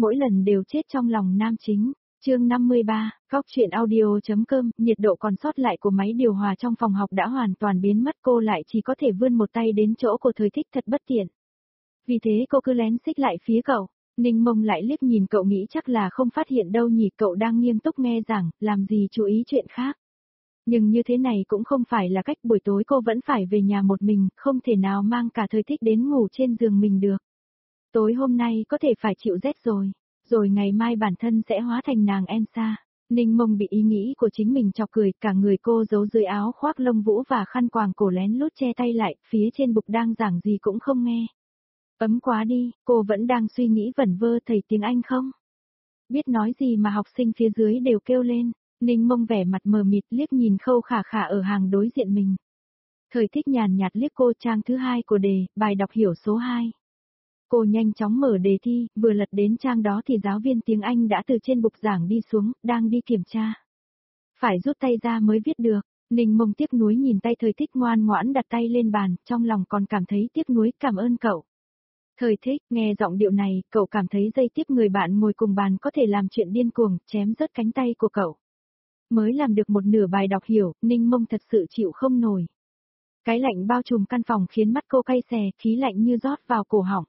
mỗi lần đều chết trong lòng nam chính. Chương 53, Góc truyện audio.com, nhiệt độ còn sót lại của máy điều hòa trong phòng học đã hoàn toàn biến mất, cô lại chỉ có thể vươn một tay đến chỗ của Thời Thích, thật bất tiện. Vì thế cô cứ lén xích lại phía cậu. Ninh Mông lại liếc nhìn cậu, nghĩ chắc là không phát hiện đâu nhỉ, cậu đang nghiêm túc nghe giảng, làm gì chú ý chuyện khác. Nhưng như thế này cũng không phải là cách, buổi tối cô vẫn phải về nhà một mình, không thể nào mang cả Thời Thích đến ngủ trên giường mình được. Tối hôm nay có thể phải chịu rét rồi ngày mai bản thân sẽ hóa thành nàng Elsa. Ninh Mông bị ý nghĩ của chính mình chọc cười, cả người cô giấu dưới áo khoác lông vũ và khăn quàng cổ lén lút che tay lại, phía trên bục đang giảng gì cũng không nghe. Ấm quá đi, cô vẫn đang suy nghĩ vẩn vơ, thầy tiếng Anh không biết nói gì mà học sinh phía dưới đều kêu lên. Ninh Mông vẻ mặt mờ mịt liếc nhìn Khâu Khả Khả ở hàng đối diện mình. Thời Thích nhàn nhạt liếc cô, trang thứ 2 của đề, bài đọc hiểu số 2. Cô nhanh chóng mở đề thi, vừa lật đến trang đó thì giáo viên tiếng Anh đã từ trên bục giảng đi xuống, đang đi kiểm tra. Phải rút tay ra mới viết được. Ninh Mông tiếc nuối nhìn tay Thời Thích ngoan ngoãn đặt tay lên bàn, trong lòng còn cảm thấy tiếc nuối, cảm ơn cậu. Thời Thích, nghe giọng điệu này, cậu cảm thấy giây tiếp người bạn ngồi cùng bàn có thể làm chuyện điên cuồng, chém rớt cánh tay của cậu. Mới làm được một nửa bài đọc hiểu, Ninh Mông thật sự chịu không nổi. Cái lạnh bao trùm căn phòng khiến mắt cô cay xè, khí lạnh như rót vào cổ họng.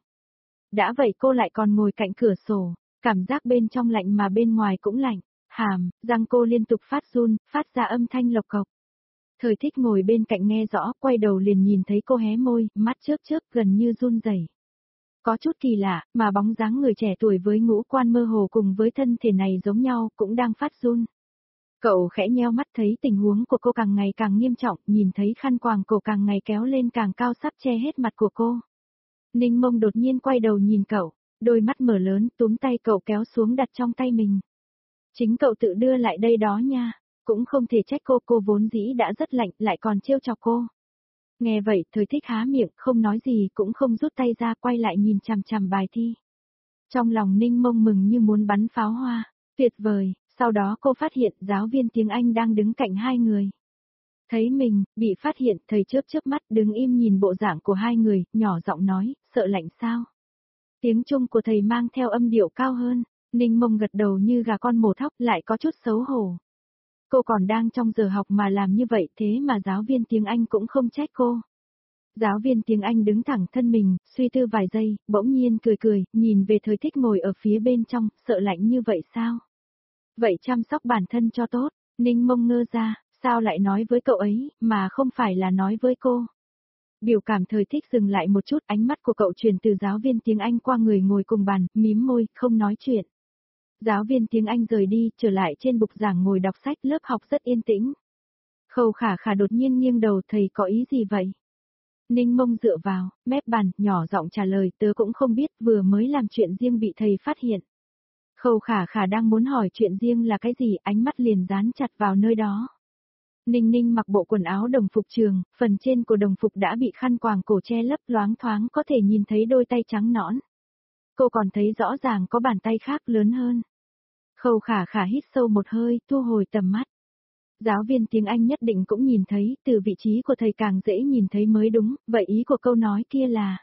Đã vậy cô lại còn ngồi cạnh cửa sổ, cảm giác bên trong lạnh mà bên ngoài cũng lạnh, hàm, răng cô liên tục phát run, phát ra âm thanh lộc cộc. Thời Thích ngồi bên cạnh nghe rõ, quay đầu liền nhìn thấy cô hé môi, mắt chớp chớp gần như run rẩy. Có chút kỳ lạ, mà bóng dáng người trẻ tuổi với ngũ quan mơ hồ cùng với thân thể này giống nhau, cũng đang phát run. Cậu khẽ nheo mắt thấy tình huống của cô càng ngày càng nghiêm trọng, nhìn thấy khăn quàng cổ càng ngày kéo lên càng cao sắp che hết mặt của cô. Ninh Mông đột nhiên quay đầu nhìn cậu, đôi mắt mở lớn, túm tay cậu kéo xuống đặt trong tay mình. Chính cậu tự đưa lại đây đó nha, cũng không thể trách cô vốn dĩ đã rất lạnh, lại còn trêu chọc cô. Nghe vậy, Thời Thích há miệng, không nói gì, cũng không rút tay ra, quay lại nhìn chằm chằm bài thi. Trong lòng Ninh Mông mừng như muốn bắn pháo hoa, tuyệt vời, sau đó cô phát hiện giáo viên tiếng Anh đang đứng cạnh hai người. Thấy mình, bị phát hiện, thầy chớp chớp mắt đứng im nhìn bộ dạng của hai người, nhỏ giọng nói, sợ lạnh sao? Tiếng Trung của thầy mang theo âm điệu cao hơn, Ninh Mông gật đầu như gà con mổ thóc, lại có chút xấu hổ. Cô còn đang trong giờ học mà làm như vậy, thế mà giáo viên tiếng Anh cũng không trách cô. Giáo viên tiếng Anh đứng thẳng thân mình, suy tư vài giây, bỗng nhiên cười, nhìn về Thời Thích ngồi ở phía bên trong, sợ lạnh như vậy sao? Vậy chăm sóc bản thân cho tốt, Ninh Mông ngơ ra, sao lại nói với cậu ấy, mà không phải là nói với cô? Biểu cảm Thời Thích dừng lại một chút, ánh mắt của cậu chuyển từ giáo viên tiếng Anh qua người ngồi cùng bàn, mím môi, không nói chuyện. Giáo viên tiếng Anh rời đi, trở lại trên bục giảng ngồi đọc sách, lớp học rất yên tĩnh. Khâu Khả Khả đột nhiên nghiêng đầu, thầy có ý gì vậy? Ninh Mông dựa vào, mép bàn, nhỏ giọng trả lời, tớ cũng không biết, vừa mới làm chuyện riêng bị thầy phát hiện. Khâu Khả Khả đang muốn hỏi chuyện riêng là cái gì, ánh mắt liền dán chặt vào nơi đó. Ninh Ninh mặc bộ quần áo đồng phục trường, phần trên của đồng phục đã bị khăn quàng cổ che lấp, loáng thoáng có thể nhìn thấy đôi tay trắng nõn. Cô còn thấy rõ ràng có bàn tay khác lớn hơn. Khâu Khả Khả hít sâu một hơi, thu hồi tầm mắt. Giáo viên tiếng Anh nhất định cũng nhìn thấy, từ vị trí của thầy càng dễ nhìn thấy mới đúng, vậy ý của câu nói kia là...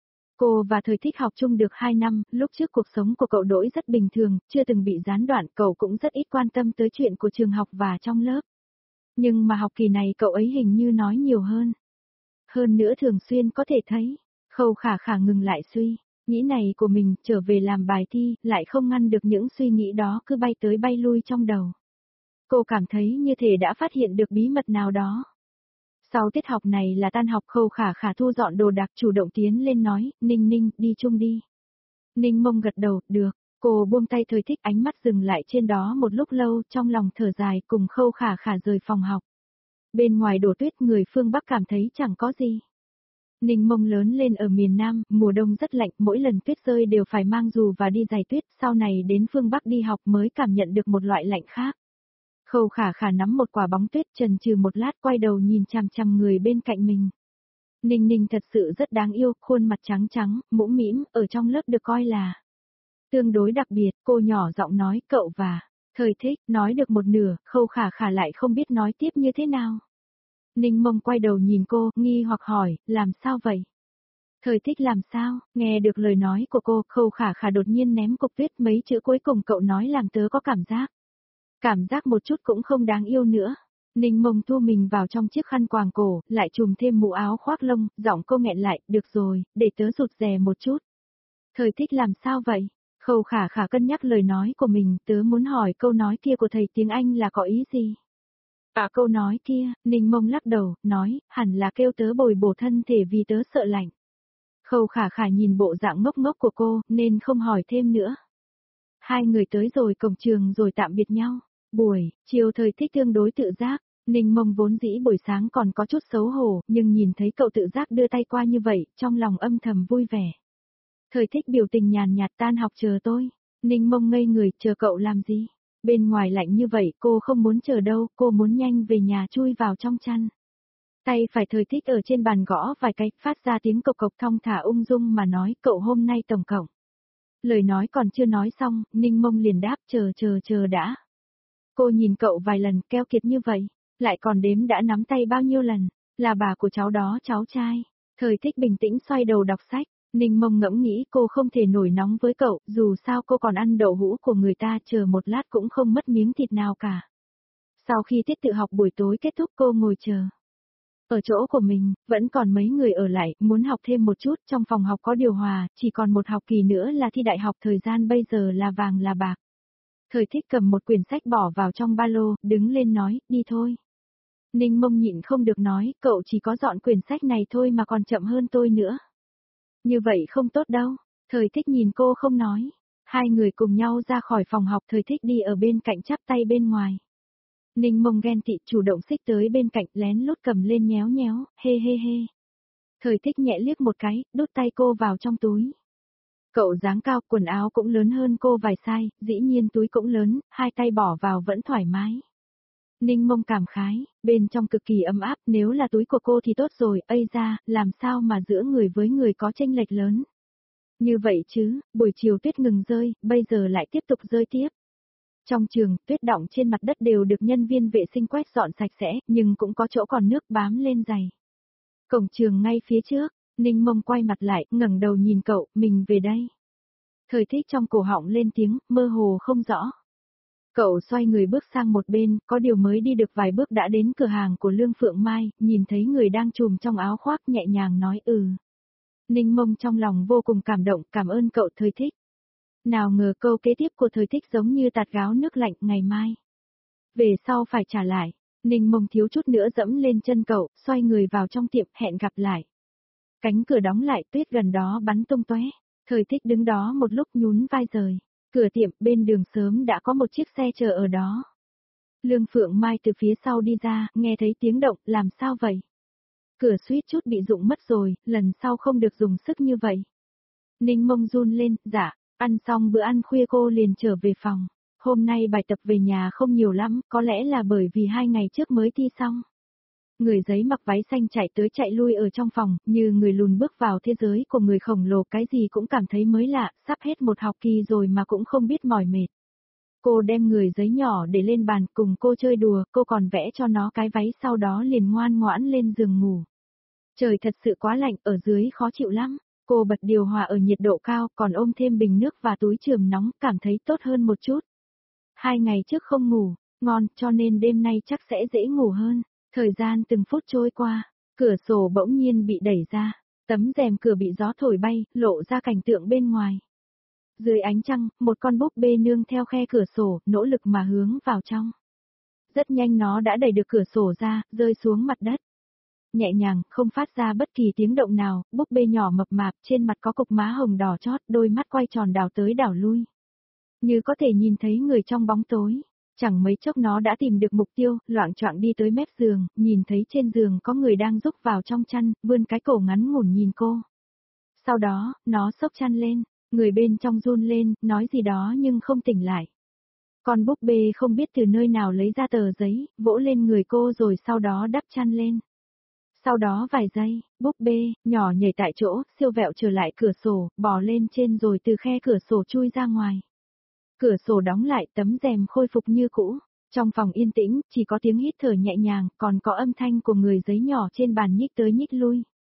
Cô và Thời Thích học chung được 2 năm, lúc trước cuộc sống của cậu đổi rất bình thường, chưa từng bị gián đoạn, cậu cũng rất ít quan tâm tới chuyện của trường học và trong lớp. Nhưng mà học kỳ này cậu ấy hình như nói nhiều hơn. Hơn nữa thường xuyên có thể thấy, Khâu Khả Khả ngừng lại suy, nghĩ này của mình, trở về làm bài thi, lại không ngăn được những suy nghĩ đó cứ bay tới bay lui trong đầu. Cô cảm thấy như thể đã phát hiện được bí mật nào đó. Sau tiết học này là tan học, Khâu Khả Khả thu dọn đồ đạc, chủ động tiến lên nói, Ninh Ninh, đi chung đi. Ninh Mông gật đầu, được, cô buông tay Thời Thích, ánh mắt dừng lại trên đó một lúc lâu, trong lòng thở dài, cùng Khâu Khả Khả rời phòng học. Bên ngoài đổ tuyết, người phương Bắc cảm thấy chẳng có gì. Ninh Mông lớn lên ở miền Nam, mùa đông rất lạnh, mỗi lần tuyết rơi đều phải mang dù và đi giày tuyết, sau này đến phương Bắc đi học mới cảm nhận được một loại lạnh khác. Khâu Khả Khả nắm một quả bóng tuyết, chần chừ một lát, quay đầu nhìn chằm chằm người bên cạnh mình. Ninh Ninh thật sự rất đáng yêu, khuôn mặt trắng trắng, mũm mĩm, ở trong lớp được coi là tương đối đặc biệt. Cô nhỏ giọng nói, cậu và Thời Thích, nói được một nửa, Khâu Khả Khả lại không biết nói tiếp như thế nào. Ninh Mông quay đầu nhìn cô, nghi hoặc hỏi, làm sao vậy? Thời thích làm sao, nghe được lời nói của cô, Khâu Khả Khả đột nhiên ném cục tuyết, mấy chữ cuối cùng cậu nói làm tớ có cảm giác. Cảm giác một chút cũng không đáng yêu nữa. Ninh Mông thu mình vào trong chiếc khăn quàng cổ, lại trùm thêm mũ áo khoác lông, giọng cô nghẹn lại, được rồi, để tớ rụt rè một chút. Thời thích làm sao vậy? Khâu Khả Khả cân nhắc lời nói của mình, tớ muốn hỏi câu nói kia của thầy tiếng Anh là có ý gì? Câu nói kia, Ninh Mông lắc đầu, nói, hẳn là kêu tớ bồi bổ thân thể vì tớ sợ lạnh. Khâu Khả Khả nhìn bộ dạng ngốc ngốc của cô, nên không hỏi thêm nữa. Hai người tới rồi cổng trường rồi tạm biệt nhau. Buổi chiều thời thích tương đối tự giác, Ninh Mông vốn dĩ buổi sáng còn có chút xấu hổ, nhưng nhìn thấy cậu tự giác đưa tay qua như vậy, trong lòng âm thầm vui vẻ. Thời thích biểu tình nhàn nhạt, tan học chờ tôi. Ninh Mông ngây người, chờ cậu làm gì? Bên ngoài lạnh như vậy, cô không muốn chờ đâu, cô muốn nhanh về nhà chui vào trong chăn. Tay phải thời thích ở trên bàn gõ vài cái, phát ra tiếng cộc cộc thong thả ung dung mà nói, cậu hôm nay tổng cộng. Lời nói còn chưa nói xong, Ninh Mông liền đáp, chờ đã. Cô nhìn cậu vài lần, keo kiệt như vậy, lại còn đếm đã nắm tay bao nhiêu lần, là bà của cháu đó cháu trai. Thời thích bình tĩnh xoay đầu đọc sách, Ninh Mông ngẫm nghĩ cô không thể nổi nóng với cậu, dù sao cô còn ăn đậu hũ của người ta, chờ một lát cũng không mất miếng thịt nào cả. Sau khi tiết tự học buổi tối kết thúc cô ngồi chờ. Ở chỗ của mình, vẫn còn mấy người ở lại, muốn học thêm một chút, trong phòng học có điều hòa, chỉ còn một học kỳ nữa là thi đại học, thời gian bây giờ là vàng là bạc. Thời thích cầm một quyển sách bỏ vào trong ba lô, đứng lên nói, đi thôi. Ninh Mông nhịn không được nói, cậu chỉ có dọn quyển sách này thôi mà còn chậm hơn tôi nữa. Như vậy không tốt đâu. Thời thích nhìn cô không nói. Hai người cùng nhau ra khỏi phòng học, thời thích đi ở bên cạnh chắp tay bên ngoài. Ninh Mông ghen tị chủ động xích tới bên cạnh, lén lút cầm lên nhéo nhéo, hê hê hê. Thời thích nhẹ liếc một cái, đút tay cô vào trong túi. Cậu dáng cao, quần áo cũng lớn hơn cô vài size, dĩ nhiên túi cũng lớn, hai tay bỏ vào vẫn thoải mái. Ninh Mông cảm khái, bên trong cực kỳ ấm áp, nếu là túi của cô thì tốt rồi, ây ra, làm sao mà giữa người với người có chênh lệch lớn. Như vậy chứ, buổi chiều tuyết ngừng rơi, bây giờ lại tiếp tục rơi tiếp. Trong trường, tuyết đọng trên mặt đất đều được nhân viên vệ sinh quét dọn sạch sẽ, nhưng cũng có chỗ còn nước bám lên giày. Cổng trường ngay phía trước, Ninh Mông quay mặt lại, ngẩng đầu nhìn cậu, mình về đây. Thời thích trong cổ họng lên tiếng, mơ hồ không rõ. Cậu xoay người bước sang một bên, có điều mới đi được vài bước đã đến cửa hàng của Lương Phượng Mai, nhìn thấy người đang trùm trong áo khoác nhẹ nhàng nói Ninh Mông trong lòng vô cùng cảm động, cảm ơn cậu thời thích. Nào ngờ câu kế tiếp của thời thích giống như tạt gáo nước lạnh, ngày mai. Về sau phải trả lại. Ninh Mông thiếu chút nữa dẫm lên chân cậu, xoay người vào trong tiệm, hẹn gặp lại. Cánh cửa đóng lại, tuyết gần đó bắn tung tóe. Thời thích đứng đó một lúc nhún vai rời. Cửa tiệm bên đường sớm đã có một chiếc xe chờ ở đó. Lương Phượng Mai từ phía sau đi ra, nghe thấy tiếng động, làm sao vậy? Cửa suýt chút bị rụng mất rồi, lần sau không được dùng sức như vậy. Ninh Mông run lên, dạ, ăn xong bữa ăn khuya cô liền trở về phòng. Hôm nay bài tập về nhà không nhiều lắm, có lẽ là bởi vì 2 ngày trước mới thi xong. Người giấy mặc váy xanh chạy tới chạy lui ở trong phòng, như người lùn bước vào thế giới của người khổng lồ, cái gì cũng cảm thấy mới lạ, sắp hết một học kỳ rồi mà cũng không biết mỏi mệt. Cô đem người giấy nhỏ để lên bàn cùng cô chơi đùa, cô còn vẽ cho nó cái váy, sau đó liền ngoan ngoãn lên giường ngủ. Trời thật sự quá lạnh, ở dưới khó chịu lắm. Cô bật điều hòa ở nhiệt độ cao, còn ôm thêm bình nước và túi chườm nóng, cảm thấy tốt hơn một chút. 2 ngày trước không ngủ, ngon, cho nên đêm nay chắc sẽ dễ ngủ hơn. Thời gian từng phút trôi qua, cửa sổ bỗng nhiên bị đẩy ra, tấm rèm cửa bị gió thổi bay, lộ ra cảnh tượng bên ngoài. Dưới ánh trăng, một con búp bê nương theo khe cửa sổ, nỗ lực mà hướng vào trong. Rất nhanh nó đã đẩy được cửa sổ ra, rơi xuống mặt đất. Nhẹ nhàng, không phát ra bất kỳ tiếng động nào, búp bê nhỏ mập mạp, trên mặt có cục má hồng đỏ chót, đôi mắt quay tròn đảo tới đảo lui. Như có thể nhìn thấy người trong bóng tối. Chẳng mấy chốc nó đã tìm được mục tiêu, loạng choạng đi tới mép giường, nhìn thấy trên giường có người đang rúc vào trong chăn, vươn cái cổ ngắn ngủn nhìn cô. Sau đó, nó xốc chăn lên, người bên trong run lên, nói gì đó nhưng không tỉnh lại. Con búp bê không biết từ nơi nào lấy ra tờ giấy, vỗ lên người cô rồi sau đó đắp chăn lên. Sau đó vài giây, búp bê, nhỏ nhảy tại chỗ, siêu vẹo trở lại cửa sổ, bò lên trên rồi từ khe cửa sổ chui ra ngoài. Cửa sổ đóng lại, tấm rèm khôi phục như cũ. Trong phòng yên tĩnh, chỉ có tiếng hít thở nhẹ nhàng, còn có âm thanh của người giấy nhỏ trên bàn nhích tới nhích lui.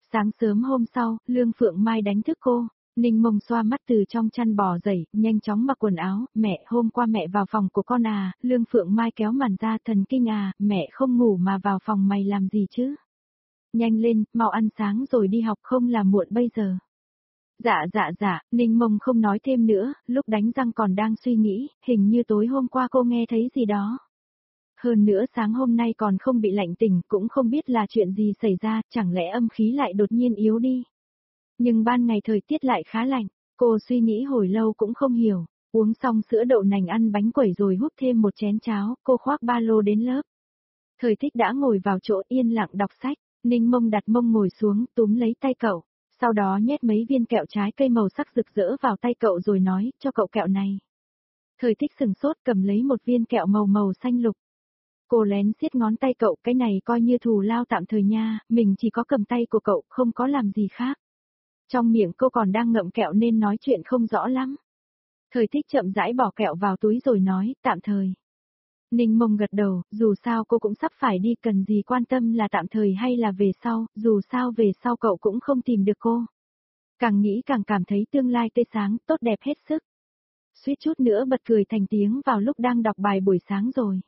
Sáng sớm hôm sau, Lương Phượng Mai đánh thức cô. Ninh Mông xoa mắt từ trong chăn bò dậy, nhanh chóng mặc quần áo, mẹ, hôm qua mẹ vào phòng của con à, Lương Phượng Mai kéo màn ra, thần kinh à, mẹ không ngủ mà vào phòng mày làm gì chứ? Nhanh lên, mau ăn sáng rồi đi học không là muộn bây giờ. Dạ, Ninh Mông không nói thêm nữa, lúc đánh răng còn đang suy nghĩ, hình như tối hôm qua cô nghe thấy gì đó. Hơn nữa sáng hôm nay còn không bị lạnh tỉnh, cũng không biết là chuyện gì xảy ra, chẳng lẽ âm khí lại đột nhiên yếu đi. Nhưng ban ngày thời tiết lại khá lạnh, cô suy nghĩ hồi lâu cũng không hiểu. Uống xong sữa đậu nành ăn bánh quẩy rồi húp thêm một chén cháo, cô khoác ba lô đến lớp. Thời Thích đã ngồi vào chỗ yên lặng đọc sách, Ninh Mông đặt mông ngồi xuống túm lấy tay cậu, sau đó nhét mấy viên kẹo trái cây màu sắc rực rỡ vào tay cậu rồi nói, cho cậu kẹo này. Thời Thích sừng sốt cầm lấy một viên kẹo màu xanh lục. Cô lén siết ngón tay cậu, cái này coi như thù lao tạm thời nha, mình chỉ có cầm tay của cậu, không có làm gì khác. Trong miệng cô còn đang ngậm kẹo nên nói chuyện không rõ lắm. Thời Thích chậm rãi bỏ kẹo vào túi rồi nói, tạm thời. Ninh Mông gật đầu, dù sao cô cũng sắp phải đi, cần gì quan tâm là tạm thời hay là về sau, dù sao về sau cậu cũng không tìm được cô. Càng nghĩ càng cảm thấy tương lai tươi sáng, tốt đẹp hết sức. Suýt chút nữa bật cười thành tiếng vào lúc đang đọc bài buổi sáng rồi.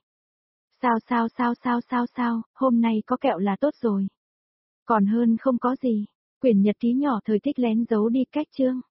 Sao, hôm nay có kẹo là tốt rồi. Còn hơn không có gì. Quyển nhật ký nhỏ Thời Thích lén giấu đi cách chương.